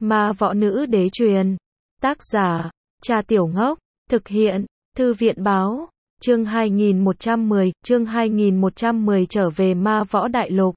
Ma võ nữ đế truyền. Tác giả, Trà Tiểu Ngốc. Thực hiện, Thư viện báo. Chương 2110 trở về Ma Võ Đại Lục.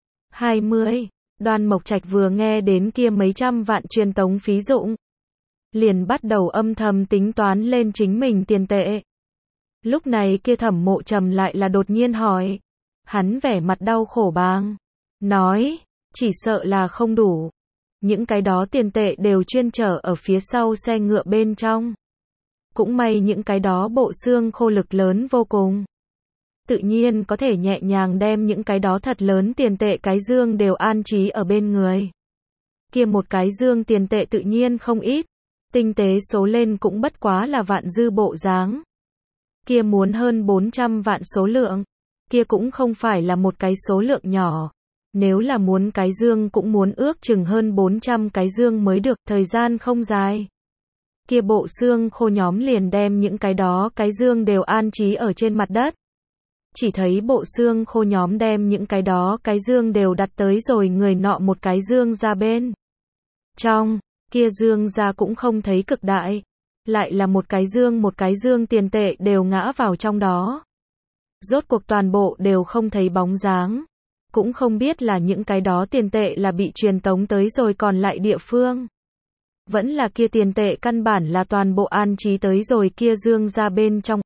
20. Đoan Mộc Trạch vừa nghe đến kia mấy trăm vạn truyền tống phí dụng, liền bắt đầu âm thầm tính toán lên chính mình tiền tệ. Lúc này kia Thẩm Mộ Trầm lại là đột nhiên hỏi. Hắn vẻ mặt đau khổ bàng, nói, chỉ sợ là không đủ. Những cái đó tiền tệ đều chuyên chở ở phía sau xe ngựa bên trong. Cũng may những cái đó bộ xương khô lực lớn vô cùng. Tự nhiên có thể nhẹ nhàng đem những cái đó thật lớn tiền tệ cái dương đều an trí ở bên người. Kia một cái dương tiền tệ tự nhiên không ít. Tinh tế số lên cũng bất quá là vạn dư bộ dáng. Kia muốn hơn 400 vạn số lượng. Kia cũng không phải là một cái số lượng nhỏ. Nếu là muốn cái dương cũng muốn ước chừng hơn 400 cái dương mới được, thời gian không dài. Kia bộ xương khô nhóm liền đem những cái đó cái dương đều an trí ở trên mặt đất. Chỉ thấy bộ xương khô nhóm đem những cái đó cái dương đều đặt tới rồi người nọ một cái dương ra bên trong, kia dương ra cũng không thấy cực đại. Lại là một cái dương tiền tệ đều ngã vào trong đó. Rốt cuộc toàn bộ đều không thấy bóng dáng. Cũng không biết là những cái đó tiền tệ là bị truyền tống tới rồi còn lại địa phương. Vẫn là kia tiền tệ căn bản là toàn bộ an trí tới rồi kia dương ra bên trong,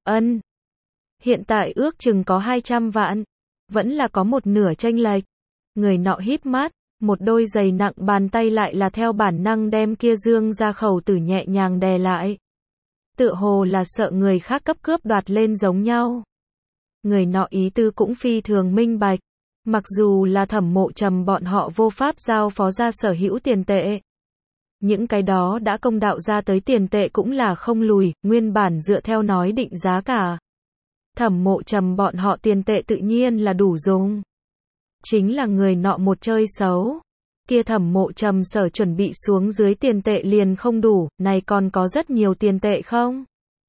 Hiện tại ước chừng có 200 vạn. Vẫn là có một nửa chênh lệch. Người nọ híp mắt, một đôi giày nặng bàn tay lại là theo bản năng đem kia dương ra khẩu tử nhẹ nhàng đè lại. Tựa hồ là sợ người khác cấp cướp đoạt lên giống nhau. Người nọ ý tư cũng phi thường minh bạch. Mặc dù là Thẩm Mộ Trầm bọn họ vô pháp giao phó ra sở hữu tiền tệ. Những cái đó đã công đạo ra tới tiền tệ cũng là không lùi, nguyên bản dựa theo nói định giá cả. Thẩm Mộ Trầm bọn họ tiền tệ tự nhiên là đủ dùng. Chính là người nọ một chơi xấu. Kia Thẩm Mộ Trầm sở chuẩn bị xuống dưới tiền tệ liền không đủ, này còn có rất nhiều tiền tệ không?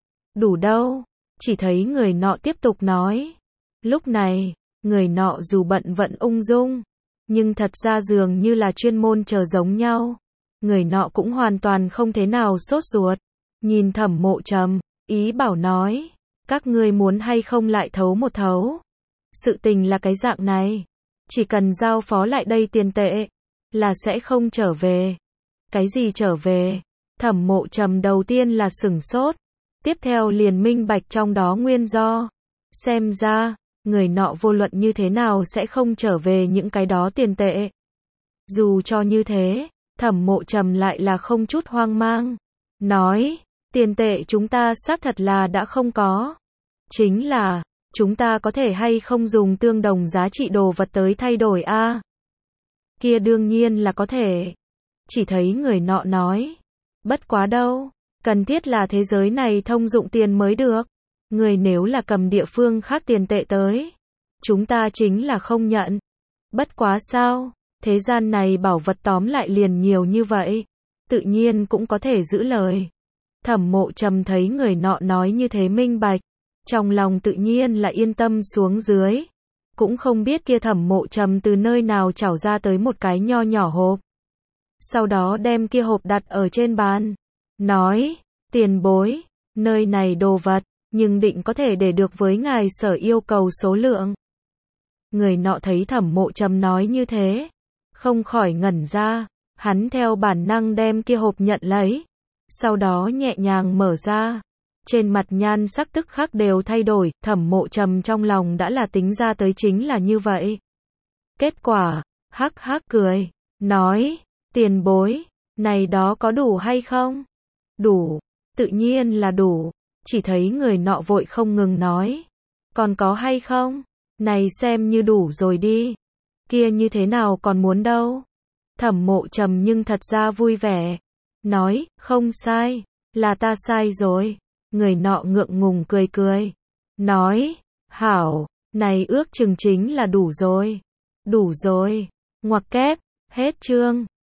Đủ đâu? Chỉ thấy người nọ tiếp tục nói. Lúc này, người nọ dù bận vận ung dung, nhưng thật ra dường như là chuyên môn chờ giống nhau. Người nọ cũng hoàn toàn không thế nào sốt ruột. Nhìn Thẩm Mộ Trầm, ý bảo nói, các ngươi muốn hay không lại thấu một thấu. Sự tình là cái dạng này. Chỉ cần giao phó lại đây tiền tệ, là sẽ không trở về. Cái gì trở về? Thẩm Mộ Trầm đầu tiên là sửng sốt. Tiếp theo liền minh bạch trong đó nguyên do. Xem ra, người nọ vô luận như thế nào sẽ không trở về những cái đó tiền tệ. Dù cho như thế, Thẩm Mộ Trầm lại là không chút hoang mang. Nói, tiền tệ chúng ta xác thật là đã không có. Chính là, chúng ta có thể hay không dùng tương đồng giá trị đồ vật tới thay đổi a? Kia đương nhiên là có thể. Chỉ thấy người nọ nói. Bất quá đâu, cần thiết là thế giới này thông dụng tiền mới được. Người nếu là cầm địa phương khác tiền tệ tới, chúng ta chính là không nhận. Bất quá sao, thế gian này bảo vật tóm lại liền nhiều như vậy, tự nhiên cũng có thể giữ lời. Thẩm Mộ Trầm thấy người nọ nói như thế minh bạch, trong lòng tự nhiên là yên tâm xuống dưới. Cũng không biết kia Thẩm Mộ Trầm từ nơi nào trảo ra tới một cái nho nhỏ hộp. Sau đó đem kia hộp đặt ở trên bàn. Nói, tiền bối, nơi này đồ vật, nhưng định có thể để được với ngài sở yêu cầu số lượng. Người nọ thấy Thẩm Mộ Trầm nói như thế, không khỏi ngẩn ra. Hắn theo bản năng đem kia hộp nhận lấy. Sau đó nhẹ nhàng mở ra. Trên mặt nhan sắc tức khắc đều thay đổi. Thẩm Mộ Trầm trong lòng đã là tính ra tới chính là như vậy. Kết quả, hắc hắc cười, nói, tiền bối, này đó có đủ hay không? Đủ, tự nhiên là đủ. Chỉ thấy người nọ vội không ngừng nói, còn có hay không? Này xem như đủ rồi đi. Kia như thế nào còn muốn đâu? Thẩm Mộ Trầm nhưng thật ra vui vẻ. Nói, không sai, là ta sai rồi. Người nọ ngượng ngùng cười cười. Nói, hảo, này ước chừng chính là đủ rồi. Đủ rồi. Ngoặc kép, hết chương.